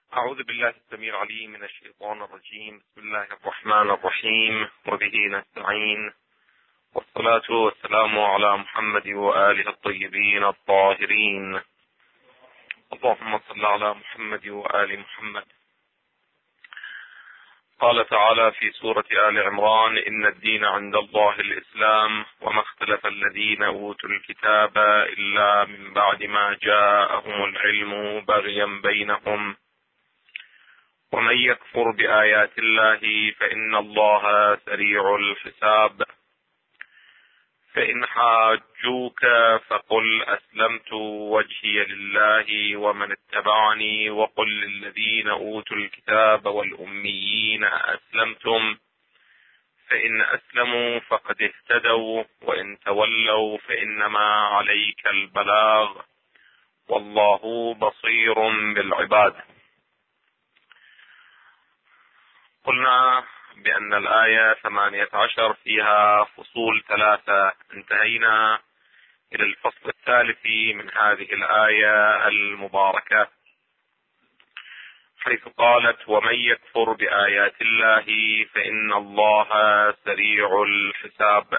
أعوذ بالله السميع العليم من الشيطان الرجيم. بسم الله الرحمن الرحيم، وبه نستعين، والصلاة والسلام على محمد وآله الطيبين الطاهرين. اللهم صل على محمد وآل محمد. قال تعالى في سورة آل عمران: إن الدين عند الله الإسلام، وما اختلف الذين أوتوا الكتاب إلا من بعد ما جاءهم العلم بغيا بينهم، ومن يكفر بآيات الله فإن الله سريع الحساب. فإن حاجوك فقل أسلمت وجهي لله ومن اتبعني، وقل للذين أوتوا الكتاب والأميين أسلمتم، فإن أسلموا فقد اهتدوا، وإن تولوا فإنما عليك البلاغ، والله بصير بالعباد. قلنا بأن الآية 18 فيها فصول 3، انتهينا إلى الفصل الثالث من هذه الآية المباركة، حيث قالت: ومن يكفر بآيات الله فإن الله سريع الحساب.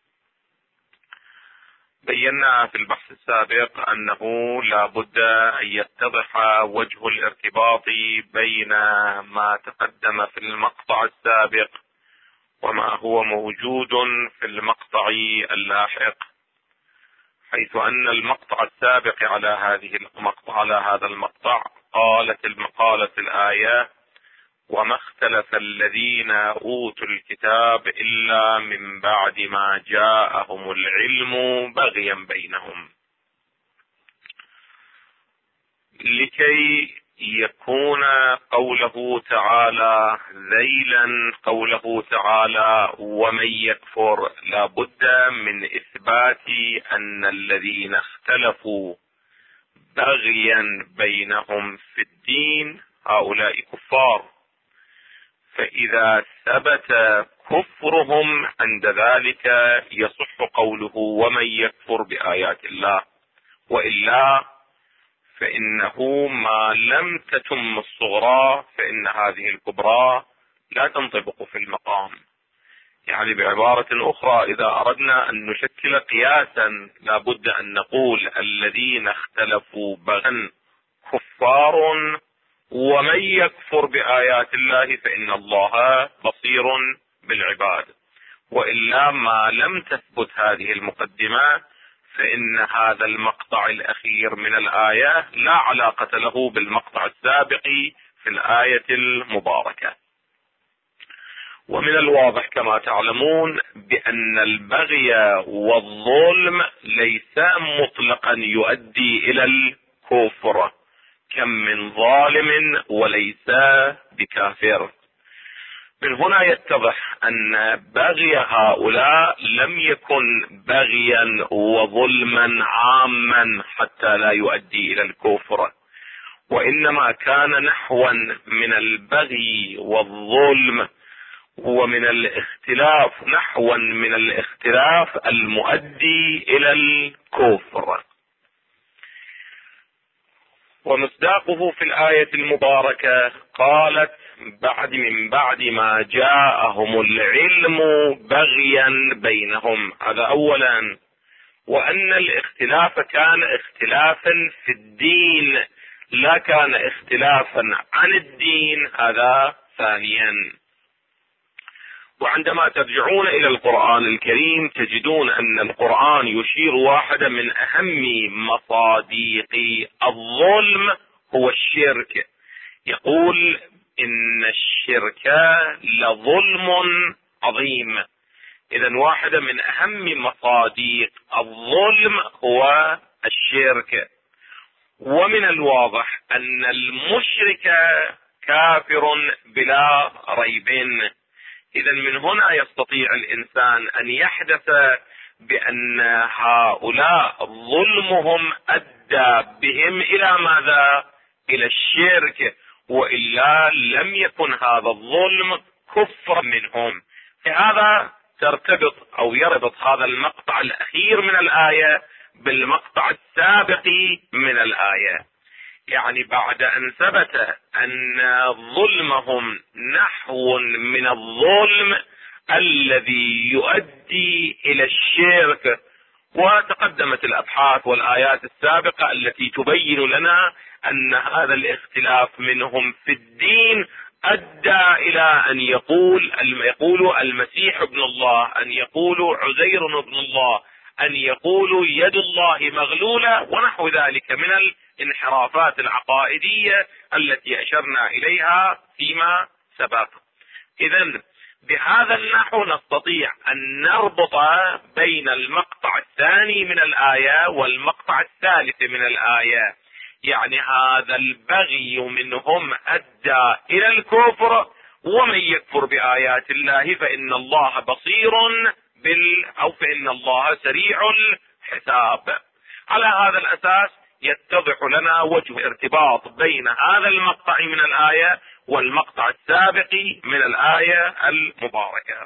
بينا في البحث السابق أنه لا بد أن يتضح وجه الارتباط بين ما تقدم في المقطع السابق وما هو موجود في المقطع اللاحق، حيث أن المقطع السابق على هذا المقطع قالت الآية: وما اختلف الذين أوتوا الكتاب إلا من بعد ما جاءهم العلم بغيا بينهم. لكي يكون قوله تعالى ذيلا قوله تعالى ومن يكفر، لا بد من إثبات أن الذين اختلفوا بغيا بينهم في الدين هؤلاء كفار، فإذا ثبت كفرهم عند ذلك يصح قوله ومن يكفر بآيات الله، وإلا فإنه ما لم تتم الصغرى فإن هذه الكبرى لا تنطبق في المقام. يعني بعبارة أخرى، إذا أردنا أن نشكل قياسا لا بد أن نقول الذين اختلفوا بغيا كفار، ومن يكفر بآيات الله فإن الله بصير بالعباد، وإلا ما لم تثبت هذه المقدمة فإن هذا المقطع الأخير من الآية لا علاقة له بالمقطع السابق في الآية المباركة. ومن الواضح كما تعلمون بأن البغي والظلم ليس مطلقا يؤدي إلى الكفر، كم من ظالم وليس بكافر. من هنا يتضح أن بغي هؤلاء لم يكن بغيا وظلما عاما حتى لا يؤدي إلى الكفر، وإنما كان نحوا من البغي والظلم ومن الاختلاف، نحوا من الاختلاف المؤدي إلى الكفر. ومصداقه في الآية المباركة قالت من بعد ما جاءهم العلم بغيا بينهم، هذا أولا، وأن الاختلاف كان اختلافا في الدين لا كان اختلافا عن الدين، هذا ثانيا. وعندما ترجعون إلى القرآن الكريم تجدون أن القرآن يشير واحدة من أهم مصادق الظلم هو الشرك، يقول إن الشرك لظلم عظيم. إذن واحدة من أهم مصادق الظلم هو الشرك. ومن الواضح أن المشرك كافر بلا ريب. إذن من هنا يستطيع الإنسان أن يحدث بأن هؤلاء ظلمهم أدى بهم إلى ماذا؟ إلى الشرك، وإلا لم يكن هذا الظلم كفر منهم. لهذا ترتبط أو يربط هذا المقطع الأخير من الآية بالمقطع السابق من الآية. يعني بعد ان ثبت ان ظلمهم نحو من الظلم الذي يؤدي الى الشرك، وتقدمت الابحاث والايات السابقة التي تبين لنا ان هذا الاختلاف منهم في الدين ادى الى ان يقولوا المسيح ابن الله، ان يقولوا عزير ابن الله، ان يقولوا يد الله مغلولة، ونحو ذلك من الانحرافات العقائدية التي اشرنا اليها فيما سبق. اذا بهذا النحو نستطيع ان نربط بين المقطع الثاني من الآية والمقطع الثالث من الآية، يعني هذا البغي منهم ادى الى الكفر، ومن يكفر بآيات الله فإن الله بصير أو فإن الله سريع الحساب. على هذا الأساس يتضح لنا وجه الارتباط بين هذا المقطع من الآية والمقطع السابق من الآية المباركة.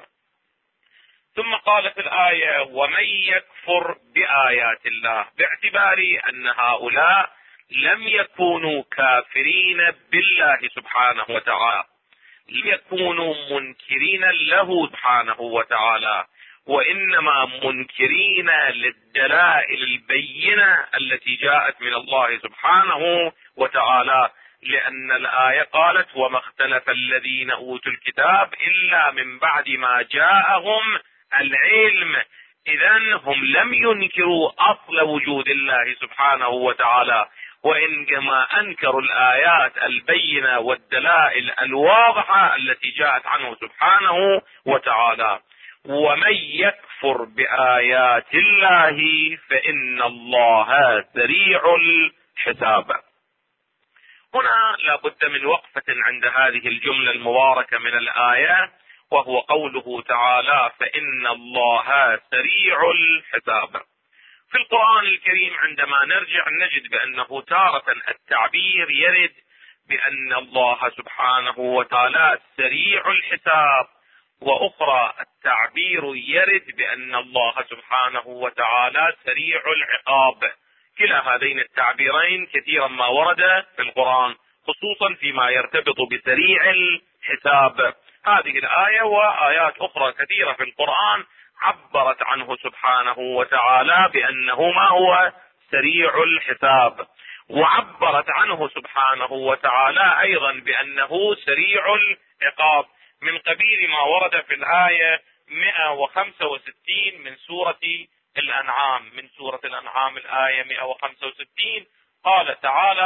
ثم قال في الآية: ومن يكفر بآيات الله، باعتبار أن هؤلاء لم يكونوا كافرين بالله سبحانه وتعالى، لم يكونوا منكرين له سبحانه وتعالى، وإنما منكرين للدلائل البينة التي جاءت من الله سبحانه وتعالى، لأن الآية قالت: وما اختلف الذين أوتوا الكتاب إلا من بعد ما جاءهم العلم. إذن هم لم ينكروا أصل وجود الله سبحانه وتعالى، وإنما أنكروا الآيات البينة والدلائل الواضحة التي جاءت عنه سبحانه وتعالى. ومن يكفر بآيات الله فإن الله سريع الحساب. هنا لا بد من وقفة عند هذه الجملة المباركة من الآية، وهو قوله تعالى: فإن الله سريع الحساب. في القرآن الكريم عندما نرجع نجد بأنه تارة التعبير يرد بأن الله سبحانه وتعالى سريع الحساب، وأخرى التعبير يرد بأن الله سبحانه وتعالى سريع العقاب. كلا هذين التعبيرين كثيرا ما ورد في القرآن، خصوصا فيما يرتبط بسريع الحساب. هذه الآية وآيات أخرى كثيرة في القرآن عبرت عنه سبحانه وتعالى بأنه ما هو سريع الحساب، وعبرت عنه سبحانه وتعالى أيضا بأنه سريع العقاب، من قبيل ما ورد في الآية 165 من سورة الأنعام. من سورة الأنعام الآية 165 قال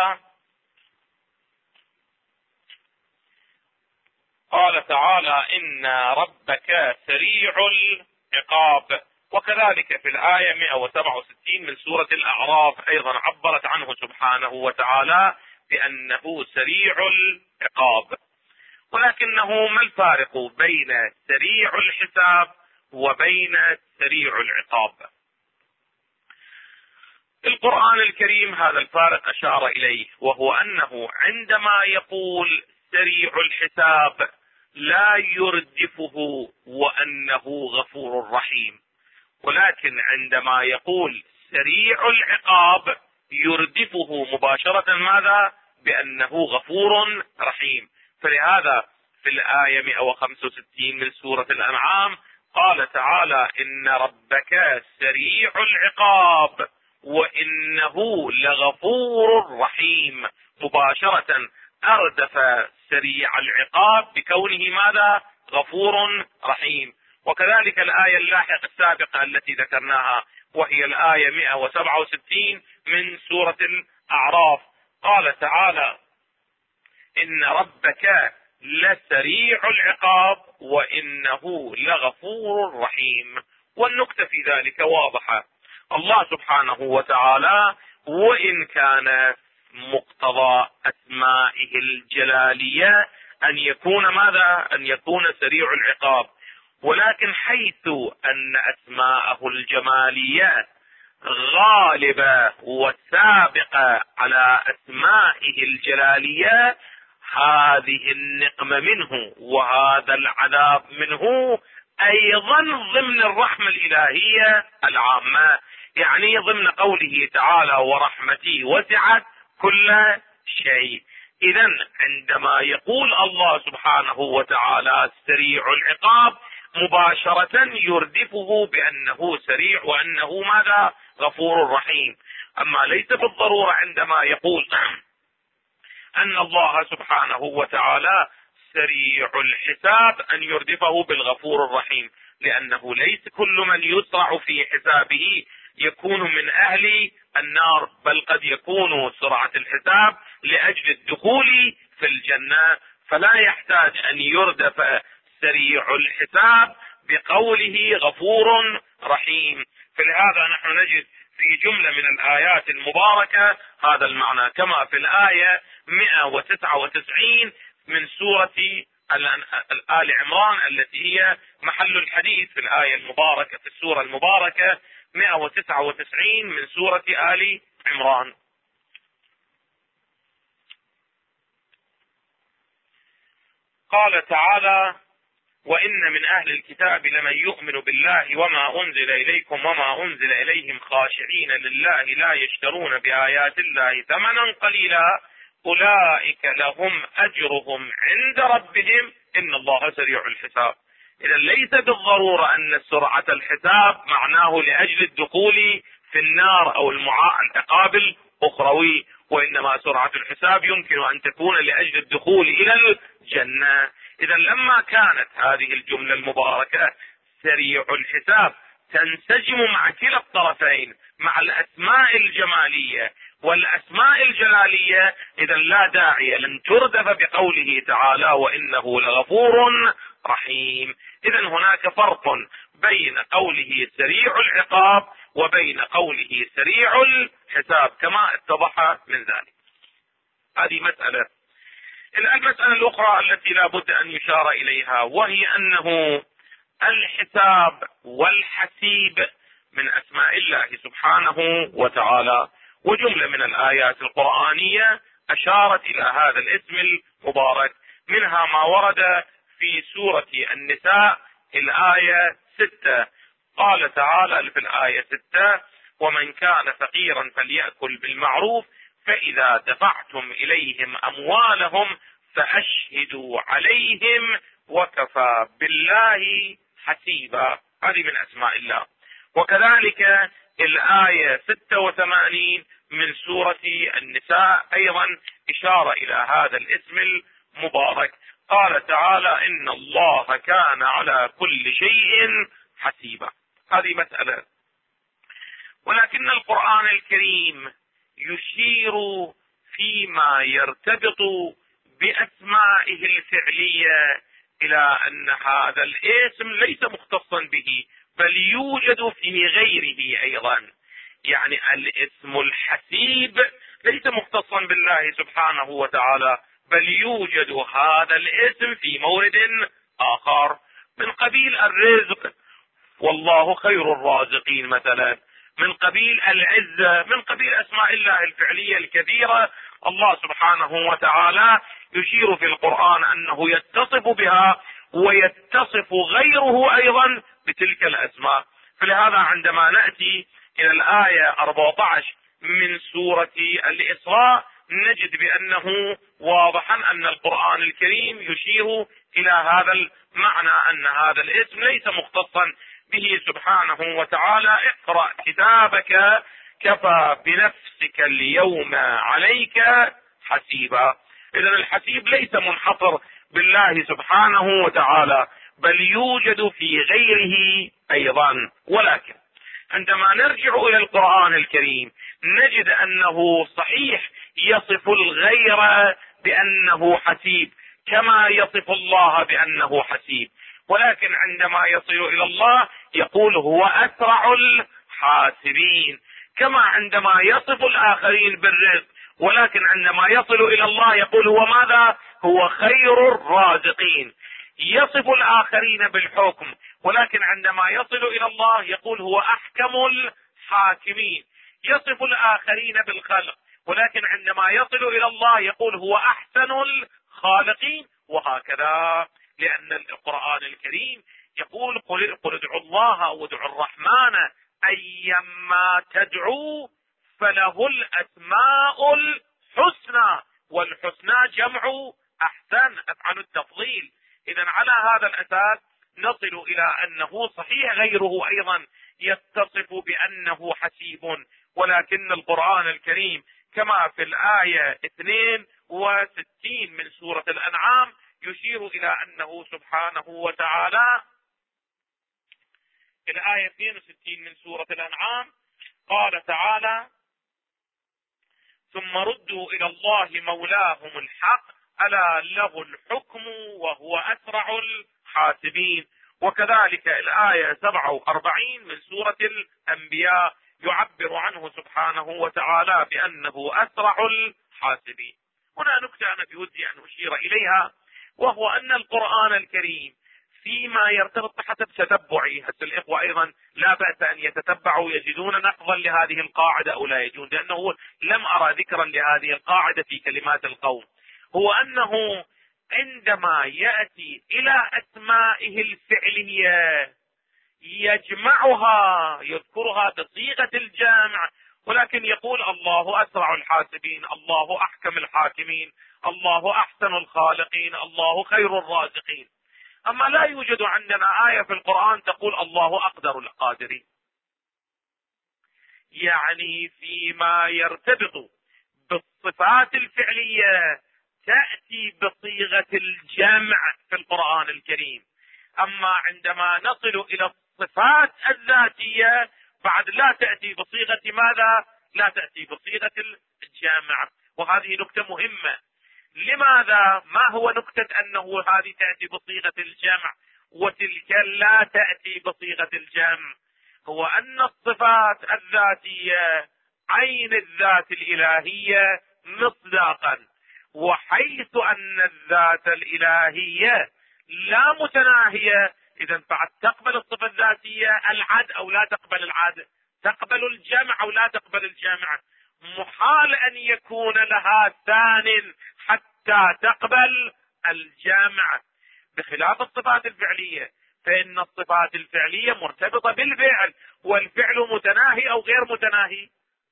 تعالى: إن ربك سريع العقاب. وكذلك في الآية 167 من سورة الأعراف أيضا عبرت عنه سبحانه وتعالى بأنه سريع العقاب. ولكنه ما الفارق بين سريع الحساب وبين سريع العقاب؟ القرآن الكريم هذا الفارق أشار إليه، وهو أنه عندما يقول سريع الحساب لا يردفه وأنه غفور رحيم، ولكن عندما يقول سريع العقاب يردفه مباشرة ماذا؟ بأنه غفور رحيم. فلهذا في الآية 165 من سورة الأنعام قال تعالى: إن ربك سريع العقاب وإنه لغفور رحيم. مباشرة أردف سريع العقاب بكونه ماذا؟ غفور رحيم. وكذلك الآية اللاحقة السابقة التي ذكرناها وهي الآية 167 من سورة الأعراف قال تعالى: إن ربك لسريع العقاب وإنه لغفور رحيم. والنكتة في ذلك واضحة، الله سبحانه وتعالى وإن كان مقتضى أسمائه الجلالية أن يكون ماذا؟ أن يكون سريع العقاب، ولكن حيث أن أسماءه الجمالية غالبة وسابقة على أسمائه الجلالية، هذه النقمة منه وهذا العذاب منه أيضا ضمن الرحمة الإلهية العامة، يعني ضمن قوله تعالى: ورحمتي وسعت كل شيء. إذا عندما يقول الله سبحانه وتعالى سريع العقاب مباشرة يردفه بأنه سريع وأنه ماذا؟ غفور رحيم. أما ليس بالضرورة عندما يقول أن الله سبحانه وتعالى سريع الحساب أن يردفه بالغفور الرحيم، لأنه ليس كل من يسرع في حسابه يكون من أهل النار، بل قد يكون سرعة الحساب لأجل الدخول في الجنة، فلا يحتاج أن يردف سريع الحساب بقوله غفور رحيم. فلهذا نحن نجد في جملة من الآيات المباركة هذا المعنى، كما في الآية 199 من سورة آل عمران التي هي محل الحديث في الآية المباركة في السورة المباركة 199 من سورة آل عمران. قال تعالى: وإن من أهل الكتاب لمن يؤمن بالله وما أنزل إليكم وما أنزل إليهم خاشعين لله لا يشترون بآيات الله ثمنا قليلا أولئك لهم أجرهم عند ربهم إن الله سريع الحساب. إذا ليس بالضرورة أن سرعة الحساب معناه لأجل الدخول في النار أو العقاب الأخروي، وإنما سرعة الحساب يمكن أن تكون لأجل الدخول إلى الجنة. إذا لما كانت هذه الجملة المباركة سريع الحساب تنسجم مع كلا الطرفين، مع الأسماء الجمالية والأسماء الجلالية، إذا لا داعي لن تردف بقوله تعالى وإنه لغفور رحيم. إذا هناك فرق بين قوله سريع العقاب وبين قوله سريع الحساب كما اتضح من ذلك. هذه مسألة. المسألة الأخرى التي لا بد أن يشار إليها وهي أنه الحساب والحسيب من أسماء الله سبحانه وتعالى، وجملة من الآيات القرآنية أشارت إلى هذا الاسم المبارك، منها ما ورد في سورة النساء الآية 6. قال تعالى في الآية 6: ومن كان فقيرا فليأكل بالمعروف فإذا دفعتم إليهم أموالهم فأشهدوا عليهم وكفى بالله حسيبا. هذه من أسماء الله. وكذلك الآية 86 من سورة النساء أيضا إشارة إلى هذا الاسم المبارك. قال تعالى: إن الله كان على كل شيء حسيبا. هذه مسألة. ولكن القرآن الكريم يشير فيما يرتبط بأسمائه الفعلية إلى أن هذا الاسم ليس مختصا به، بل يوجد في غيره أيضا. يعني الاسم الحسيب ليس مختصا بالله سبحانه وتعالى، بل يوجد هذا الاسم في مورد آخر، من قبيل الرزق والله خير الرازقين مثلا، من قبيل العزة، من قبيل أسماء الله الفعلية الكثيرة. الله سبحانه وتعالى يشير في القرآن أنه يتصف بها ويتصف غيره أيضا بتلك الأسماء. فلهذا عندما نأتي إلى الآية 14 من سورة الإسراء نجد بأنه واضحا أن القرآن الكريم يشير إلى هذا المعنى، أن هذا الاسم ليس مختصا به سبحانه وتعالى. اقرأ كتابك كفى بنفسك اليوم عليك حسيبا. إذن الحسيب ليس منحصر بالله سبحانه وتعالى، بل يوجد في غيره أيضا. ولكن عندما نرجع إلى القرآن الكريم نجد أنه صحيح يصف الغير بأنه حسيب كما يصف الله بأنه حسيب، ولكن عندما يصل إلى الله يقول هو أسرع الحاسبين، كما عندما يصف الآخرين بالرزق، ولكن عندما يصل إلى الله يقول هو ماذا؟ هو خير الرازقين. يصف الآخرين بالحكم، ولكن عندما يصل إلى الله يقول هو أحكم الحاكمين. يصف الآخرين بالخلق، ولكن عندما يصل إلى الله يقول هو أحسن الخالقين، وهكذا. لأن القرآن الكريم يقول قل ادعوا الله وادعوا الرحمن أيما تدعوا فله الأسماء الحسنى والحسنى جمع أحسن، أفعل التفضيل. إذا على هذا الأساس نصل إلى أنه صحيح غيره أيضا يتصف بأنه حسيب، ولكن القرآن الكريم كما في الآية 62 من سورة الأنعام يشير إلى أنه سبحانه وتعالى، الآية 62 من سورة الأنعام قال تعالى: ثم ردوا إلى الله مولاهم الحق ألا له الحكم وهو أسرع الحاسبين. وكذلك الآية 47 من سورة الأنبياء يعبر عنه سبحانه وتعالى بأنه أسرع الحاسبين. هنا نكتة أنا بودي أن أشير إليها، وهو أن القرآن الكريم فيما يرتبط بحسب تتبعي، حتى الإخوة أيضا لا بأس أن يتتبعوا يجدون نقضا لهذه القاعدة أو لا يجدون، لأنه لم أرى ذكرا لهذه القاعدة في كلمات القوم. هو أنه عندما يأتي إلى أسمائه الفعلية يجمعها، يذكرها بصيغة الجمع، ولكن يقول الله أسرع الحاسبين، الله أحكم الحاكمين، الله أحسن الخالقين، الله خير الرازقين. أما لا يوجد عندنا آية في القرآن تقول الله أقدر القادرين. يعني فيما يرتبط بالصفات الفعلية تأتي بصيغة الجمع في القرآن الكريم، أما عندما نصل إلى الصفات الذاتية بعد لا تأتي بصيغة ماذا؟ لا تأتي بصيغة الجمع. وهذه نكتة مهمة. لماذا؟ ما هو نكتة أنه هذه تأتي بصيغة الجمع وتلك لا تأتي بصيغة الجمع؟ هو أن الصفات الذاتية عين الذات الإلهية مصداقا، وحيث أن الذات الإلهية لا متناهية، إذا بعد تقبل الصفة الذاتية العد أو لا تقبل العد، تقبل الجمع أو لا تقبل الجمع، محال أن يكون لها ثان حتى تقبل الجمع، بخلاف الصفات الفعلية، فإن الصفات الفعلية مرتبطة بالفعل، والفعل متناهي أو غير متناهي؟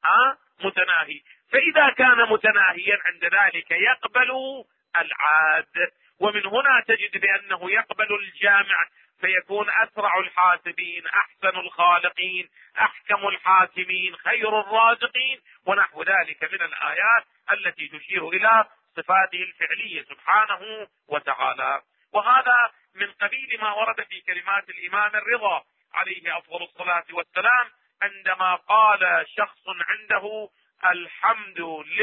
متناهي. فإذا كان متناهيا عند ذلك يقبل العاد، ومن هنا تجد بأنه يقبل الجامع، فيكون أسرع الحاسبين، أحسن الخالقين، أحكم الحاكمين، خير الرازقين، ونحو ذلك من الآيات التي تشير إلى صفاته الفعلية سبحانه وتعالى. وهذا من قبيل ما ورد في كلمات الإمام الرضا عليه أفضل الصلاة والسلام عندما قال شخص عنده: الحمد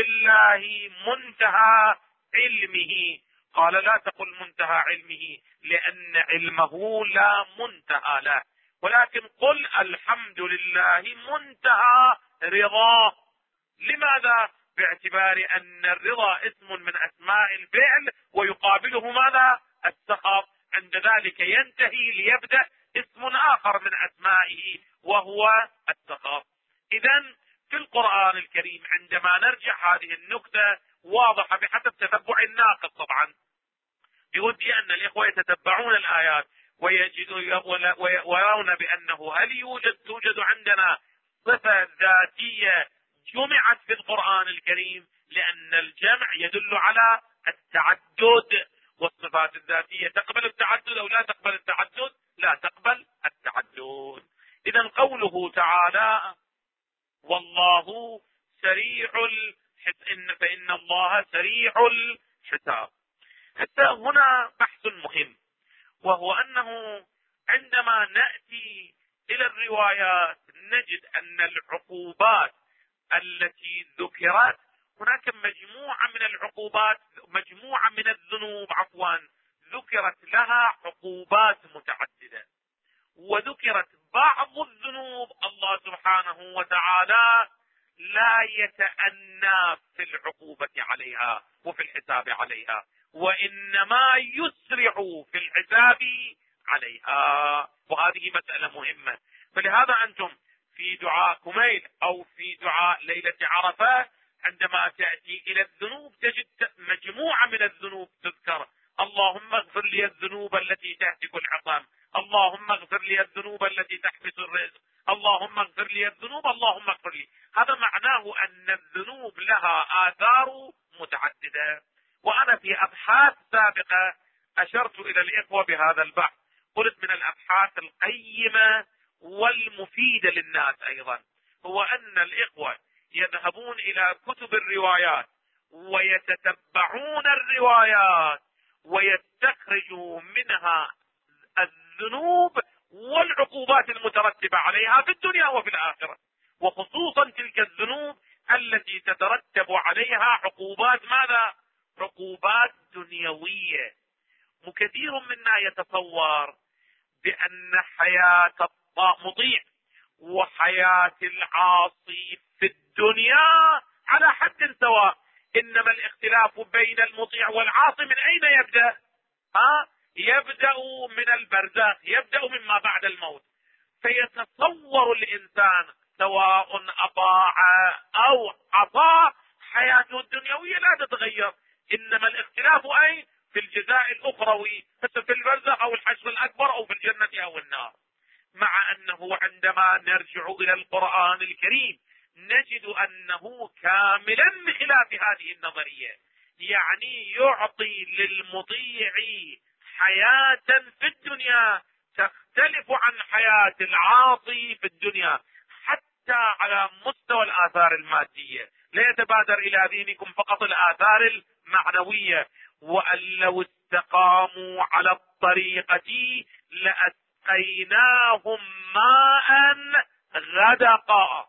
لله منتهى علمه. قال: لا تقل منتهى علمه، لأن علمه لا منتهى له، ولكن قل الحمد لله منتهى رضاه. لماذا؟ باعتبار أن الرضا اسم من أسماء الفعل ويقابله ماذا؟ السخط. عند ذلك ينتهي ليبدأ اسم آخر من أسمائه وهو السخط. إذن في القرآن الكريم عندما نرجع هذه النكتة واضحة بحسب تتبع الناقد. طبعا بودي أن الإخوة يتتبعون الآيات ويرون بأنه هل توجد عندنا صفة ذاتية جمعت في القرآن الكريم، لأن الجمع يدل على التعدد، والصفات الذاتية تقبل التعدد أو لا تقبل التعدد؟ لا تقبل التعدد. إذن قوله تعالى: والله سريع فإن الله سريع الحساب. حتى هنا بحث مهم، وهو أنه عندما نأتي إلى الروايات نجد أن العقوبات التي ذكرت، هناك مجموعة من العقوبات، مجموعة من الذنوب ذكرت لها عقوبات متعددة، وذكرت بعض الذنوب الله سبحانه وتعالى لا يتأنى في العقوبة عليها وفي الحساب عليها، وإنما يسرع في الحساب عليها. وهذه مسألة مهمة. فلهذا أنتم في دعاء كميل أو في دعاء ليلة عرفة عندما تأتي إلى الذنوب تجد مجموعة من الذنوب تذكر: اللهم اغفر لي الذنوب التي تهتك العظام، اللهم اغفر لي الذنوب التي تحبس الرزق، اللهم اغفر لي الذنوب، اللهم اغفر لي. هذا معناه أن الذنوب لها آثار متعددة. وأنا في أبحاث سابقة أشرت إلى الإخوة بهذا البحث، قلت من الأبحاث القيمة والمفيدة للناس أيضا هو أن الإخوة يذهبون إلى كتب الروايات ويتتبعون الروايات ويستخرجوا منها الذنوب والعقوبات المترتبة عليها في الدنيا وفي الآخرة، وخصوصا تلك الذنوب التي تترتب عليها عقوبات ماذا؟ عقوبات دنيوية. وكثير منا يتصور بأن حياة المطيع وحياة العاصي في الدنيا على حد سواء، إنما الاختلاف بين المطيع والعاصي من أين يبدأ؟ يبدأ من البرزخ، يبدأ مما بعد الموت. فيتصور الإنسان سواء أطاع أو عصى حياته الدنيوية لا تتغير، إنما الاختلاف أين؟ في الجزاء الأخروي، في البرزخ أو الحشر الأكبر أو في الجنة أو النار. مع أنه عندما نرجع إلى القرآن الكريم نجد أنه كاملا بخلاف هذه النظرية، يعني يعطي للمطيع حياة في الدنيا تختلف عن حياة العاصي في الدنيا، حتى على مستوى الآثار المادية. لا يتبادر إلى ذهنكم فقط الآثار المعنوية، وأن لو استقاموا على الطريقة لأسقيناهم ماء غدقا.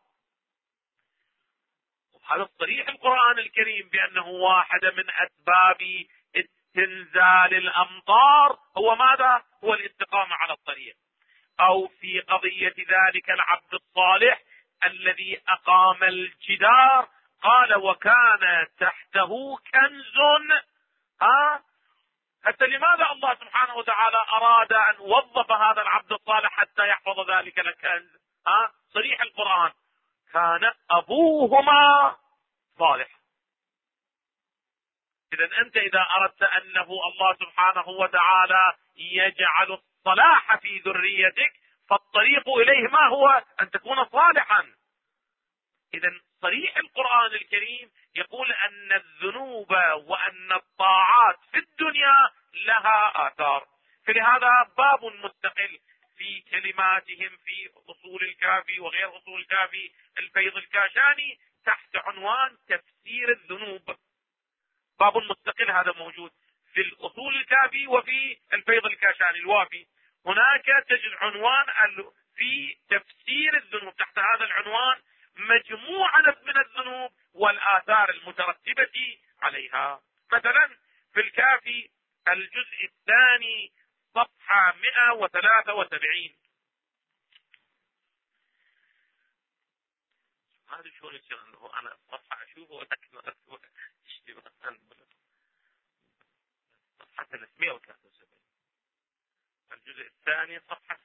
هذا الصريح القرآن الكريم بأنه واحدة من أسباب استنزال الأمطار هو ماذا؟ هو الاستقامة على الطريق. أو في قضية ذلك العبد الصالح الذي أقام الجدار قال وكان تحته كنز. حتى لماذا الله سبحانه وتعالى أراد أن وظف هذا العبد الصالح حتى يحفظ ذلك الكنز؟ صريح القرآن كان أبوهما صالح. إذا أنت إذا أردت أنه الله سبحانه وتعالى يجعل الصلاح في ذريتك فالطريق إليه ما هو؟ أن تكون صالحا. إذا صريح القرآن الكريم يقول أن الذنوب وأن الطاعات في الدنيا لها آثار. فلهذا باب مستقل في كلماتهم في أصول الكافي وغير أصول الكافي الفيض الكاشاني تحت عنوان تفسير الذنوب. باب مستقل هذا موجود في الأصول الكافي وفي الفيض الكاشاني الوافي. هناك تجد عنوان في تفسير الذنوب، تحت هذا العنوان مجموعة من الذنوب والآثار المترتبة عليها. مثلا في الكافي الجزء الثاني صفحة 173. هذا شلون يصير انه انا صفحة اشوفه واتاكد اشتباه صفحة 373 الجزء الثاني صفحة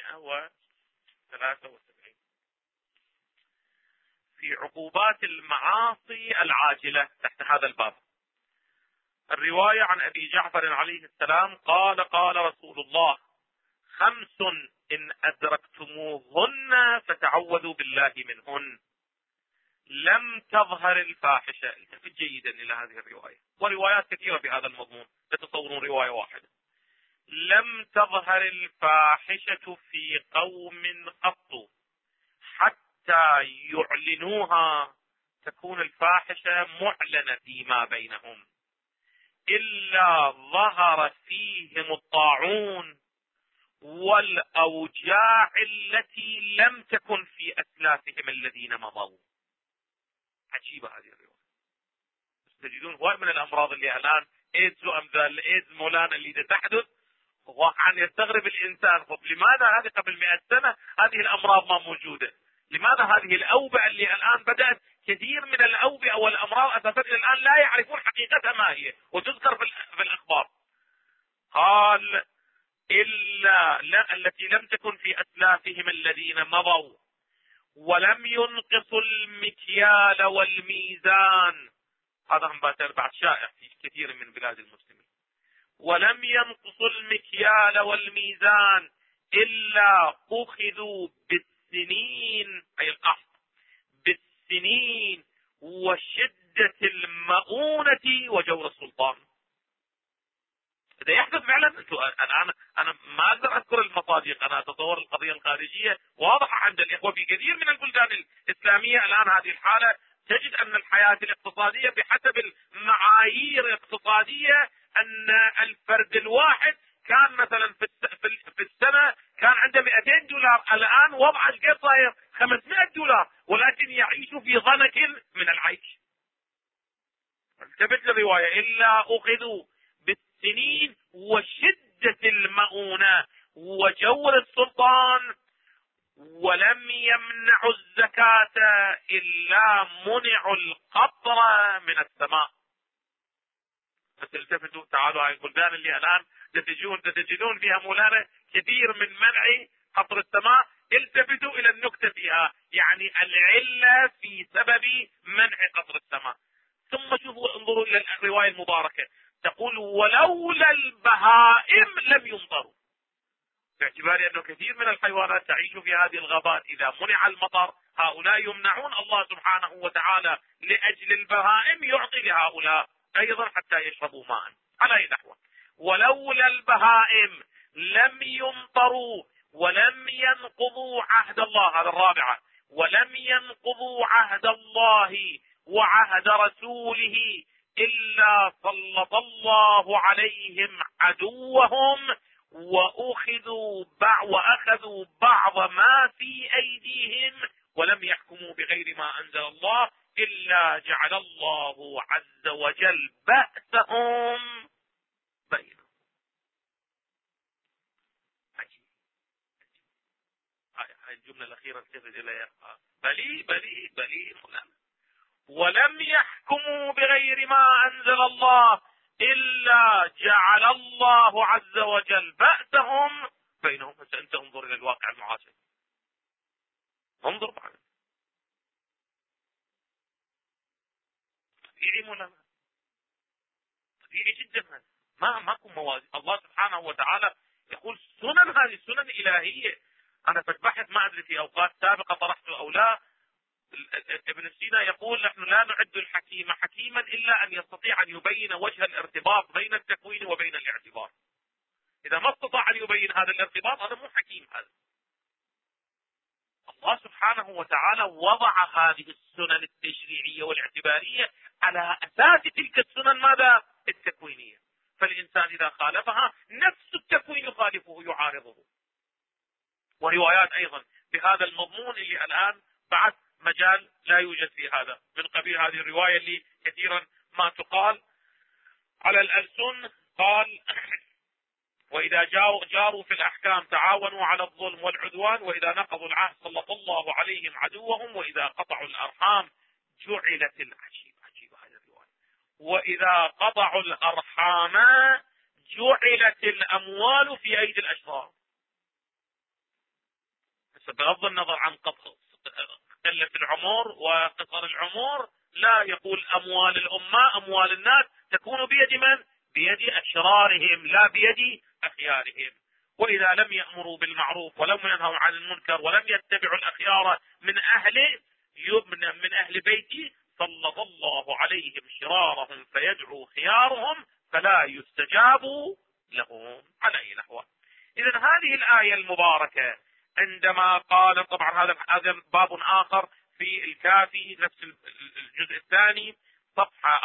373 في عقوبات المعاصي العاجلة تحت هذا الباب. الرواية عن أبي جعفر عليه السلام قال قال رسول الله 5 إن أدركتموهن فتعوذوا بالله منهن. لم تظهر الفاحشة. التفت جيدا إلى هذه الرواية وروايات كثيرة بهذا المضمون، لا تصورون رواية واحدة. لم تظهر الفاحشة في قوم قط حتى يعلنوها، تكون الفاحشة معلنة فيما بينهم، إلا ظهر فيهم الطاعون والأوجاع التي لم تكن في أسلافهم الذين مضوا. عجيبة هذه الرواية. تجدون هواي من الأمراض اللي الآن إيدز وأمثال الإيدز مولانا اللي تحدث وعن يستغرب الإنسان لماذا هذه قبل 100 سنة هذه الأمراض ما موجودة؟ لماذا هذه الأوبئة اللي الآن بدأت؟ كثير من الأوبئة والأمراض أساسا الآن لا يعرفون حقيقتها ما هي وتذكر في الأخبار. قال إلا لا التي لم تكن في أسلافهم الذين مضوا ولم ينقصوا المكيال والميزان. هذا هم بعد شائع في كثير من بلاد المسلمين. ولم ينقصوا المكيال والميزان إلا أخذوا بالسنين، أي القحط، بالسنين وشدة وشدة المؤونة وجور السلطان. إذا يحدث فعلا أنا ما أقدر أذكر المصادق، أنا أتصور القضية الخارجية واضحة عند الإخوة في كثير من البلدان الإسلامية الآن. هذه الحالة تجد أن الحياة الاقتصادية بحسب المعايير الاقتصادية أن الفرد الواحد كان مثلا في السنة كان عنده $200، الآن وضعه قد صاير $500، ولكن يعيش في ضنك من العيش. التفت للرواية: إلا أخذوا بالسنين وشدة المؤونة وجور السلطان ولم يمنعوا الزكاة إلا منعوا القطر من السماء. بس التفتوا تعالوا هاي البلدان اللي الآن تجدون فيها مولانا كثير من منع قطر السماء، التفتوا إلى النكتة فيها، يعني العلة في سبب منع قطر السماء. ثم شوفوا انظروا إلى الرواية المباركة تقول: ولولا البهائم لم يمطروا، باعتبار أنه كثير من الحيوانات تعيش في هذه الغابات. إذا منع المطر هؤلاء يمنعون، الله سبحانه وتعالى لأجل البهائم يعطي لهؤلاء أيضا حتى يشربوا ماء. على أي نحو: ولولا البهائم لم يمطروا ولم ينقضوا عهد الله. هذا الرابعة: ولم ينقضوا عهد الله وعهد رسوله إلا سلط الله عليهم عدوهم وأخذوا بعض ما في أيديهم ولم يحكموا بغير ما أنزل الله إلا جعل الله عز وجل بأسهم بينهم. هاي الجملة الأخيرة التفت إليها: بلي ولم يحكموا بغير ما أنزل الله إلا جعل الله عز وجل بأسهم بينهم. بس أنت انظر إلى الواقع المعاصر، انظر بعد طبيعي جدا، ماكو موازين. الله سبحانه وتعالى يقول سنن، هذه سنن إلهية. أنا بتبحث ما أدري في أوقات سابقة طرحته أو لا. ابن سينا يقول: نحن لا نعد الحكيم حكيما إلا أن يستطيع أن يبين وجه الارتباط بين التكوين وبين الاعتبار. إذا ما استطاع أن يبين هذا الارتباط هذا مو حكيم. هذا الله سبحانه وتعالى وضع هذه السنن التشريعية والاعتبارية على أساس تلك السنن ماذا؟ التكوينية. فالإنسان إذا خالفها نفس التكوين يخالفه يعارضه. وروايات أيضا بهذا المضمون اللي الآن بعد مجال لا يوجد في هذا، من قبيل هذه الرواية اللي كثيرا ما تقال على الألسن. قال: وإذا جاروا في الأحكام تعاونوا على الظلم والعدوان، وإذا نقضوا العهد سلط الله عليهم عدوهم، وإذا قطعوا الأرحام جعلت عجيب هذه الرواية، وإذا قطعوا الأرحام جعلت الأموال في أيدي الأشرار. بغض النظر عن قلة العمر وقصر العمر، لا يقول أموال الأمة أموال الناس تكون بيد من؟ بيد أشرارهم لا بيد أخيارهم. وإذا لم يأمروا بالمعروف ولم ينهوا عن المنكر ولم يتبعوا الأخيار من أهل بيتي سلط الله عليهم شرارهم فيدعو خيارهم فلا يستجاب لهم. على أي نحو. إذن هذه الآية المباركة عندما قال، طبعا هذا باب آخر في الكافي نفس الجزء الثاني صفحة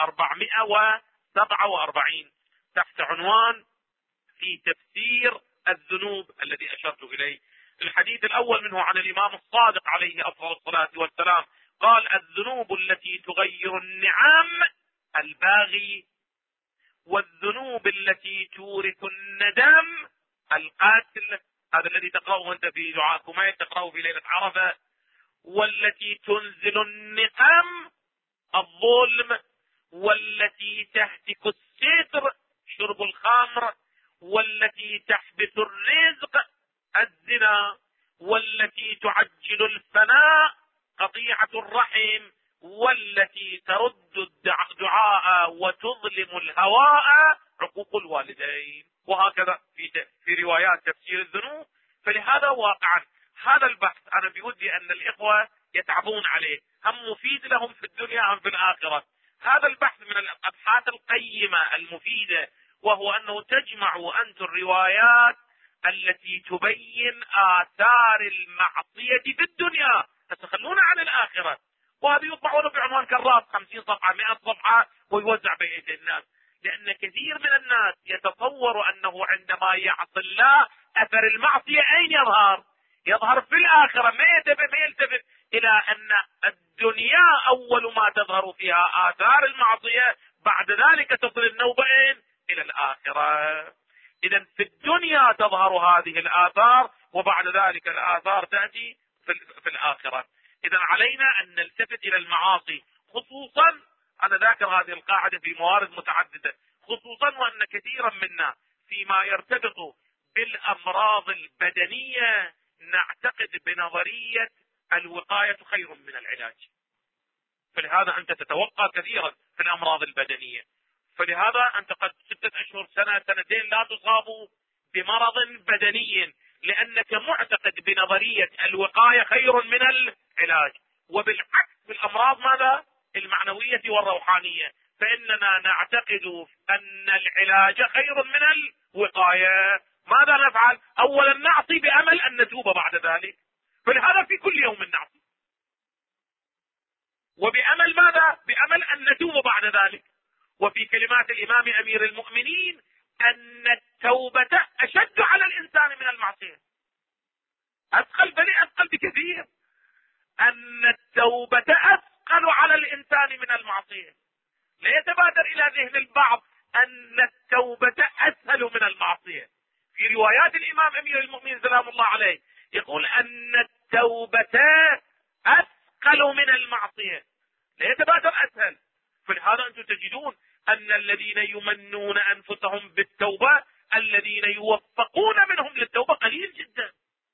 447 تحت عنوان في تفسير الذنوب الذي أشرت إليه. الحديث الأول منه عن الإمام الصادق عليه أفضل الصلاة والسلام قال: الذنوب التي تغير النعم الباغي، والذنوب التي تورث الندم القاتل، هذا الذي تقرأه أنت في دعاءكم ما تقرأه في ليلة عرفة، والتي تنزل النقم الظلم، والتي تهتك الستر شرب الخمر، والتي تحبس الرزق الزنا، والتي تعجل الفناء قطيعة الرحم، والتي ترد الدعاء وتظلم الهواء عقوق الوالدين. وهكذا في روايات تفسير الذنوب. فلهذا واقعا هذا البحث أنا بودي أن الإخوة يتعبون عليه، هم مفيد لهم في الدنيا هم في الآخرة. هذا البحث من الأبحاث القيمة المفيدة، وهو أنه تجمع أنت الروايات التي تبين آثار المعصية في الدنيا، تتخلون عن الآخرة. وهذا يطبع ولو بعنوان كراس 50 صفحة 100 صفحة ويوزع بين أيدي الناس، لأن كثير من الناس يتصور أنه عندما يعصي الله أثر المعصية أين يظهر؟ يظهر في الآخرة، ما يلتفت إلى أن الدنيا أول ما تظهر فيها آثار المعصية، بعد ذلك تصل النوبين إلى الآخرة. إذا في الدنيا تظهر هذه الآثار، وبعد ذلك الآثار تأتي في الآخرة. إذا علينا أن نلتفت إلى المعاصي، خصوصا أنا ذاكر هذه القاعدة في موارد متعددة، خصوصا وأن كثيرا منا فيما يرتبط بالأمراض البدنية نعتقد بنظرية الوقاية خير من العلاج، فلهذا أنت تتوقع كثيرا في الأمراض البدنية، فلهذا أنت قد 6 أشهر سنة سنتين لا تصاب بمرض بدني، لأنك معتقد بنظرية الوقاية خير من العلاج. وبالعكس بالأمراض ماذا؟ المعنوية والروحانية، فإننا نعتقد أن العلاج خير من الوقاية. ماذا نفعل؟ أولا نعصي بأمل أن نتوب بعد ذلك، فلهذا في كل يوم نعصي، وبأمل ماذا؟ بأمل أن نتوب بعد ذلك. وفي كلمات الإمام أمير المؤمنين أن التوبة أشد على الإنسان من المعصية، أثقل بكثير، أن التوبة أثقل على الإنسان من المعصية. لا يتبادر إلى ذهن البعض أن التوبة أسهل من المعصية. في روايات الإمام أمير المؤمنين سلام الله عليه يقول أن التوبة أثقل من المعصية، لا يتبادر أسهل. فلهذا أنتم تجدون أن الذين يمنون أنفسهم بالتوبة، الذين يوفقون منهم للتوبة قليل جدا.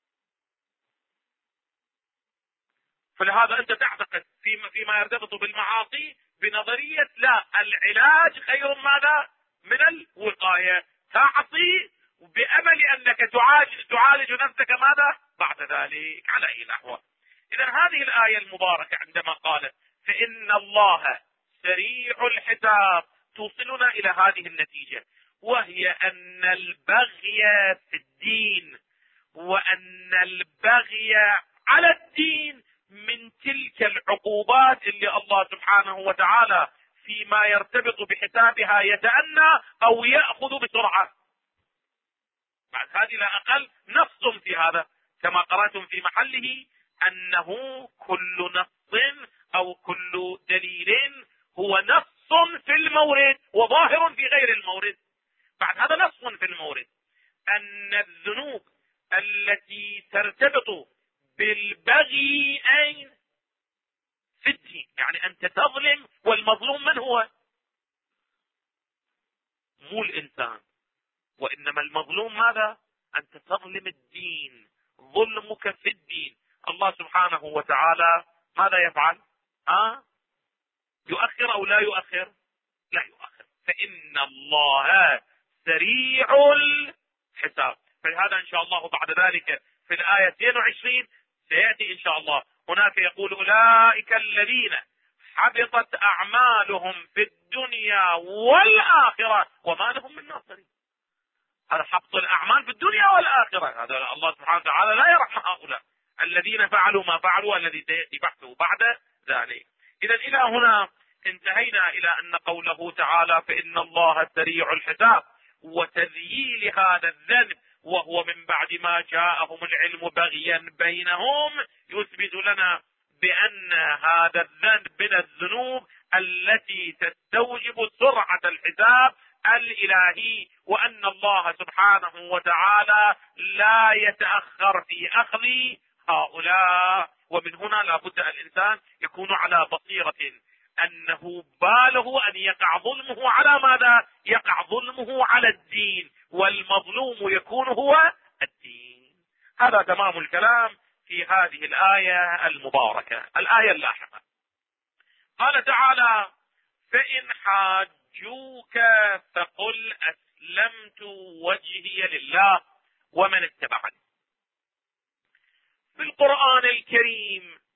فلهذا أنت تعتقد فيما يرتبط بالمعاصي بنظرية لا، العلاج خير ماذا؟ من الوقاية. تعصي بأمل أنك تعالج نفسك ماذا؟ بعد ذلك على أي نحو. إذا هذه الآية المباركة عندما قالت فإن الله سريع الحساب توصلنا إلى هذه النتيجة، وهي أن البغي في الدين وأن البغي على الدين من تلك العقوبات اللي الله سبحانه وتعالى فيما يرتبط بحسابها يتأنى أو يأخذ بسرعة. بعد هذه لا أقل نص في هذا كما قرأتم في محله أنه كل نص أو كل دليل هو نص في المورد وظاهر في غير المورد. بعد هذا نص في المورد أن الذنوب التي ترتبط بالبغي أين؟ في الدين، يعني أنت تظلم، والمظلوم من هو؟ مو الإنسان، وإنما المظلوم ماذا؟ أنت تظلم الدين، ظلمك في الدين. الله سبحانه وتعالى ماذا يفعل؟ يؤخر أو لا يؤخر؟ لا يؤخر. فإن الله سريع الحساب. فلهذا إن شاء الله بعد ذلك في الآية 22 سيأتي إن شاء الله هناك يقول أولئك الذين حبطت أعمالهم في الدنيا والآخرة وما لهم من ناصرين. هذا حبط الأعمال في الدنيا والآخرة، هذا الله سبحانه وتعالى لا يرحم هؤلاء الذين فعلوا ما فعلوا الذي سيأتي بحثه بعد ذلك. إذا إلى هنا انتهينا إلى أن قوله تعالى فإن الله سريع الحساب وتذييل هذا الذنب، وهو من بعد ما جاءهم العلم بغيا بينهم، يثبت لنا بأن هذا الذنب من الذنوب التي تستوجب سرعة الحساب الإلهي، وأن الله سبحانه وتعالى لا يتأخر في أخذ هؤلاء. ومن هنا لابد الإنسان يكون على بصيرة أنه باله أن يقع ظلمه على ماذا؟ يقع ظلمه على الدين، والمظلوم يكون هو الدين. هذا تمام الكلام في هذه الآية المباركة. الآية اللاحقة قال تعالى فإن حاجوك فقل أسلمت وجهي لله ومن اتبعني. في القرآن الكريم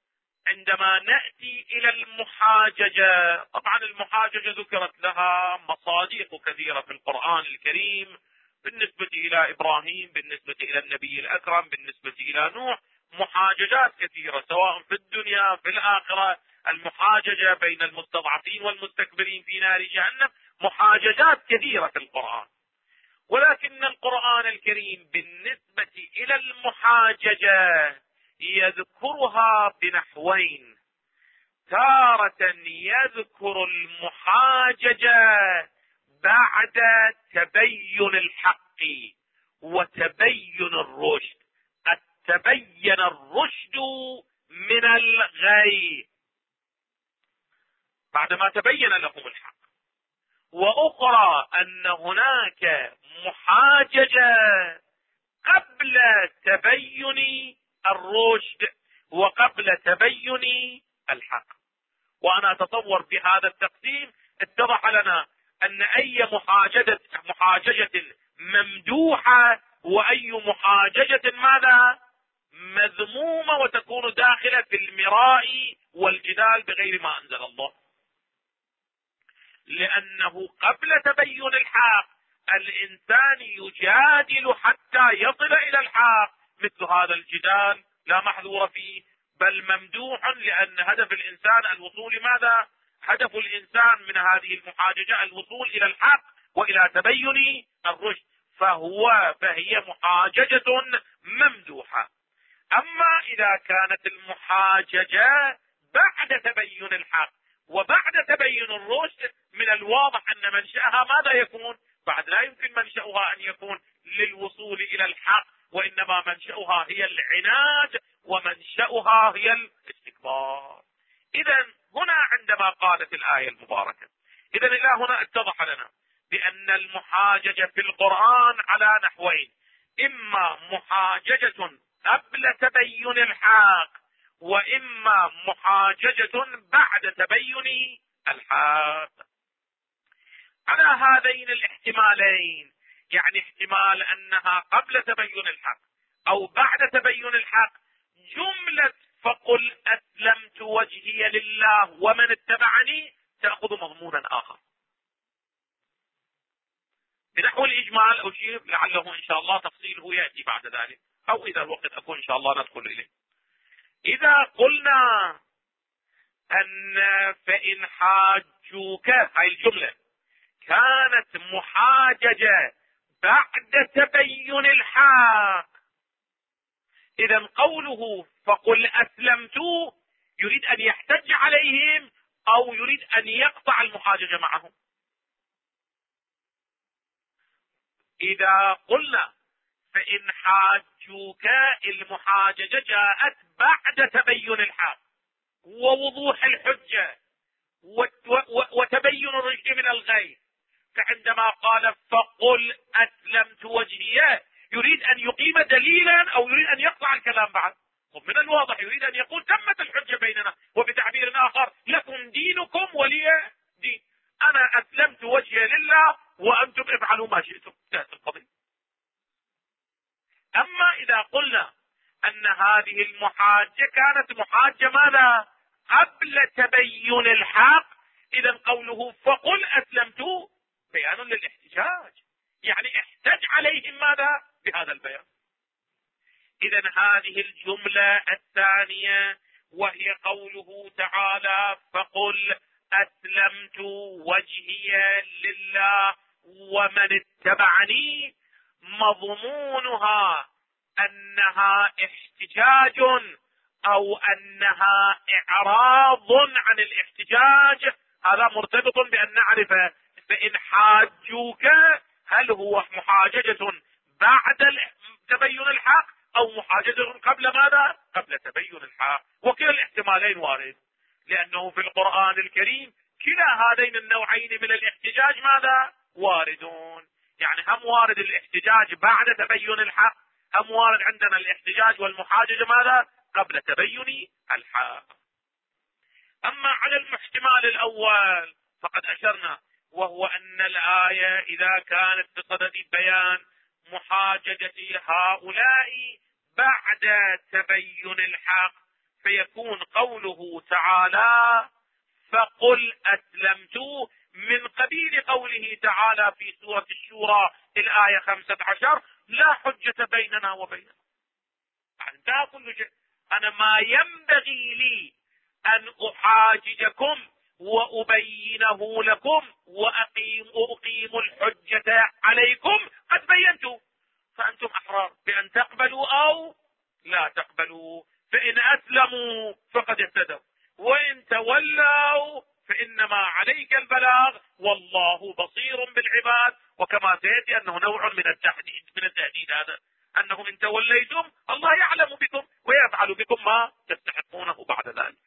عندما نأتي إلى المحاججة، طبعا المحاججة ذكرت لها مصادق كثيرة في القرآن الكريم، بالنسبة إلى إبراهيم، بالنسبة إلى النبي الأكرم، بالنسبة إلى نوح، محاججات كثيرة سواء في الدنيا في الآخرة، المحاججة بين المستضعفين والمستكبرين في نار جهنم، محاججات كثيرة في القرآن. ولكن القرآن الكريم بالنسبة إلى المحاججة يذكرها بنحوين: تارة يذكر المحاججة بعد تبين الحق وتبين الرشد، تبين الرشد من الغي بعدما تبين لهم الحق، وأخرى أن هناك محاججة قبل تبين الرشد وقبل تبين الحق. وأنا أتصور بهذا التقسيم اتضح لنا أن أي محاججة ممدوحة وأي محاججة ماذا؟ مذمومة، وتكون داخلة في المراء والجدال بغير ما أنزل الله. لأنه قبل تبين الحق الإنسان يجادل حتى يصل إلى الحق، مثل هذا الجدال لا محذور فيه بل ممدوح، لأن هدف الإنسان الوصول ماذا؟ هدف الإنسان من هذه المحاججة الوصول إلى الحق وإلى تبين الرشد، فهي محاججة ممدوحة. أما إذا كانت المحاججة بعد تبين الحق وبعد تبين الرشد، من الواضح أن منشأها ماذا يكون؟ بعد لا يمكن منشأها أن يكون للوصول إلى الحق، وإنما منشأها هي العناد ومنشأها هي الاستكبار. إذا هنا عندما قالت الآية المباركة، إذا إلى هنا اتضح لنا بأن المحاججة في القرآن على نحوين: إما محاججة قبل تبين الحق، وإما محاججة بعد تبين الحق. على هذين الاحتمالين، يعني احتمال أنها قبل تبين الحق أو بعد تبين الحق، جملة فقل أسلمت وجهي لله ومن اتبعني تأخذ مضمونا آخر بنحو الإجمال أو شيء لعله إن شاء الله تفصيله يأتي بعد ذلك، أو إذا الوقت أكون إن شاء الله ندخل إليه. إذا قلنا أن فإن حاجوك، هاي الجملة كانت محاججة بعد تبين الحق، إذا قوله فقل أسلمت يريد أن يحتج عليهم أو يريد أن يقطع المحاججة معهم. إذا قلنا فإن حاجوك، المحاججة جاءت بعد تبين الحق ووضوح الحجة وتبين الرشد من الغي، فعندما قال فقل أسلمت وجهي يريد أن يقيم دليلا أو يريد أن يقطع الكلام بعد. ومن الواضح يريد أن يقول تمت الحجة بيننا، وبتعبير آخر لكم دينكم ولي دين، أنا أسلمت وجهي لله وأنتم افعلوا ما شئتم، انتهت القضية. أما إذا قلنا أن هذه المحاجة كانت محاجة ماذا؟ قبل تبين الحق، إذا قوله فقل أسلمت بيان للاحتجاج، يعني احتج عليهم ماذا؟ بهذا البيان. إذا هذه الجملة الثانية وهي قوله تعالى فقل أسلمت وجهي لله ومن اتبعني، مضمونها أنها احتجاج أو أنها إعراض عن الاحتجاج. هذا مرتبط بأن نعرف فإن حاجوك هل هو محاججة بعد تبين الحق أو محاججة قبل ماذا؟ قبل تبين الحق. وكلا الاحتمالين وارد، لأنه في القرآن الكريم كلا هذين النوعين من الاحتجاج ماذا؟ واردون. يعني هم وارد الاحتجاج بعد تبين الحق، هم وارد عندنا الاحتجاج والمحاججة ماذا؟ قبل تبين الحق. أما على المحتمال الأول فقد أشرنا، وهو أن الآية إذا كانت بصدد بيان محاججة هؤلاء بعد تبين الحق، فيكون قوله تعالى فقل أسلمت من قبيل قوله تعالى في سورة الشورى الآية 15 لا حجة بيننا وبينكم. انتهى كل شيء. أنا ما ينبغي لي أن أحاججكم وأبينه لكم وأقيم الحجة عليكم، قد بينت، فأنتم أحرار بأن تقبلوا أو لا تقبلوا. فإن أسلموا فقد اهتدوا، وإن تولوا فإنما عليك البلاغ والله بصير بالعباد. وكما سيأتي أنه نوع من التهديد هذا، أنه إن توليتم الله يعلم بكم ويفعل بكم ما تستحقونه بعد ذلك.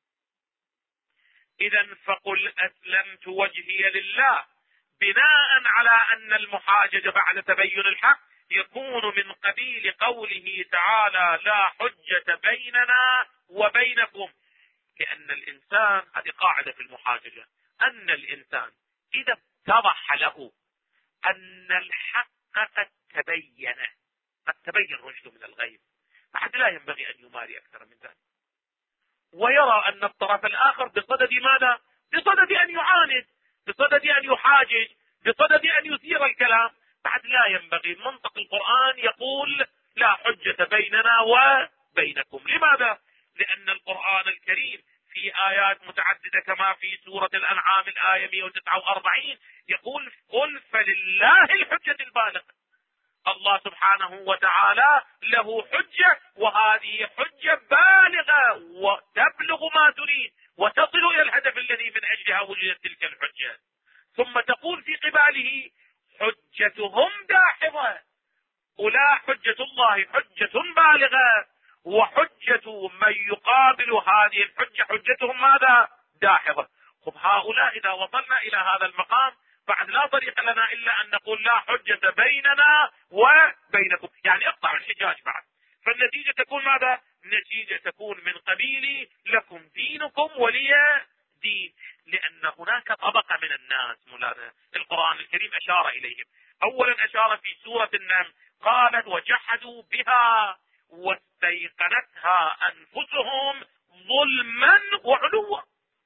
إذا فقل أسلمت وجهي لله بناء على أن المحاججة بعد تبين الحق يكون من قبيل قوله تعالى لا حجة بيننا وبينكم. لأن الإنسان، هذه قاعدة في المحاججة، أن الإنسان إذا اتضح له أن الحق قد تبين رشده من الغيب، أحد لا ينبغي أن يماري أكثر من ذلك، ويرى أن الطرف الآخر بصدد ماذا؟ بصدد أن يعاند، بصدد أن يحاجج، بصدد أن يثير الكلام. بعد لا ينبغي. منطق القرآن يقول لا حجة بيننا وبينكم. لماذا؟ لأن القرآن الكريم في آيات متعددة كما في سورة الأنعام الآية 149 يقول قل فلله الحجة البالغة. الله سبحانه وتعالى له حجة، وهذه حجة بالغة وتبلغ ما تريد وتصل إلى الهدف الذي من أجلها وجدت تلك الحجة. ثم تقول في قباله حجتهم داحضة. ولا حجة الله حجة بالغة، وحجة من يقابل هذه الحجة حجتهم ماذا؟ داحضة. خب هؤلاء إذا وصلنا إلى هذا المقام بعد لا طريق لنا إلا أن نقول لا حجة بيننا وبينكم، يعني اقطع الحجاج بعد. فالنتيجة تكون ماذا؟ النتيجة تكون من قبيل لكم دينكم ولي دين. لأن هناك طبقة من الناس مولانا القرآن الكريم أشار إليهم. أولا أشار في سورة النمل قالت وجحدوا بها واستيقنتها أنفسهم ظلما وعلوا.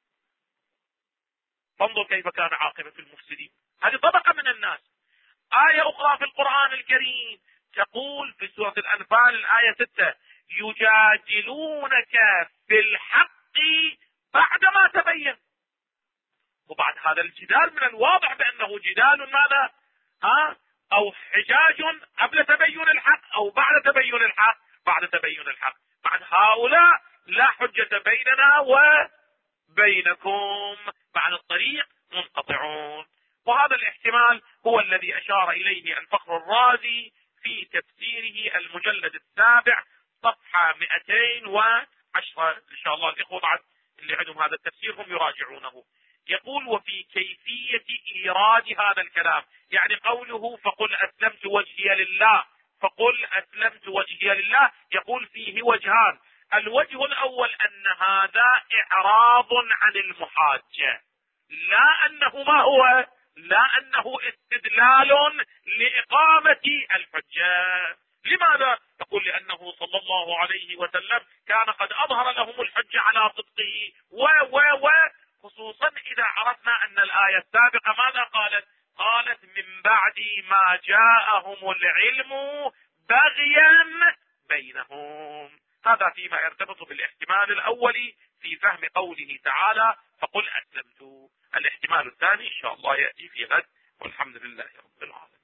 فانظر كيف كان عاقبة المفسدين. هذه طبقة من الناس. آية أخرى في القرآن الكريم تقول في سورة الأنفال الآية 6 يجادلونك في الحق بعدما تبين. وبعد هذا الجدال من الواضح بأنه جدال ماذا؟ أو حجاج قبل تبين الحق أو بعد تبين الحق. بعد تبين الحق. بعد هؤلاء لا حجة بيننا وبينكم، بعد الطريق منقطعون. وهذا الاحتمال هو الذي أشار إليه الفخر الرازي في تفسيره المجلد 7 صفحة 210. إن شاء الله الإخوة بعد اللي عندهم هذا التفسير هم يراجعونه. يقول وفي كيفية إيراد هذا الكلام، يعني قوله فقل أسلمت وجهي لله، فقل أسلمت وجهي لله، يقول فيه وجهان. الوجه الأول أن هذا إعراض عن المحاجة، لا أنه ما هو، لا أنه استدلال لإقامة الحجة. لماذا؟ يقول لأنه صلى الله عليه وسلم كان قد أظهر لهم الحجة على صدقه خصوصا إذا عرفنا أن الآية السابقة ماذا قالت؟ قالت من بعد ما جاءهم العلم بغيا بينهم. هذا فيما يرتبط بالاحتمال الأول في فهم قوله تعالى فقل أسلمت. الاحتمال الثاني إن شاء الله يأتي في غد، والحمد لله رب العالمين.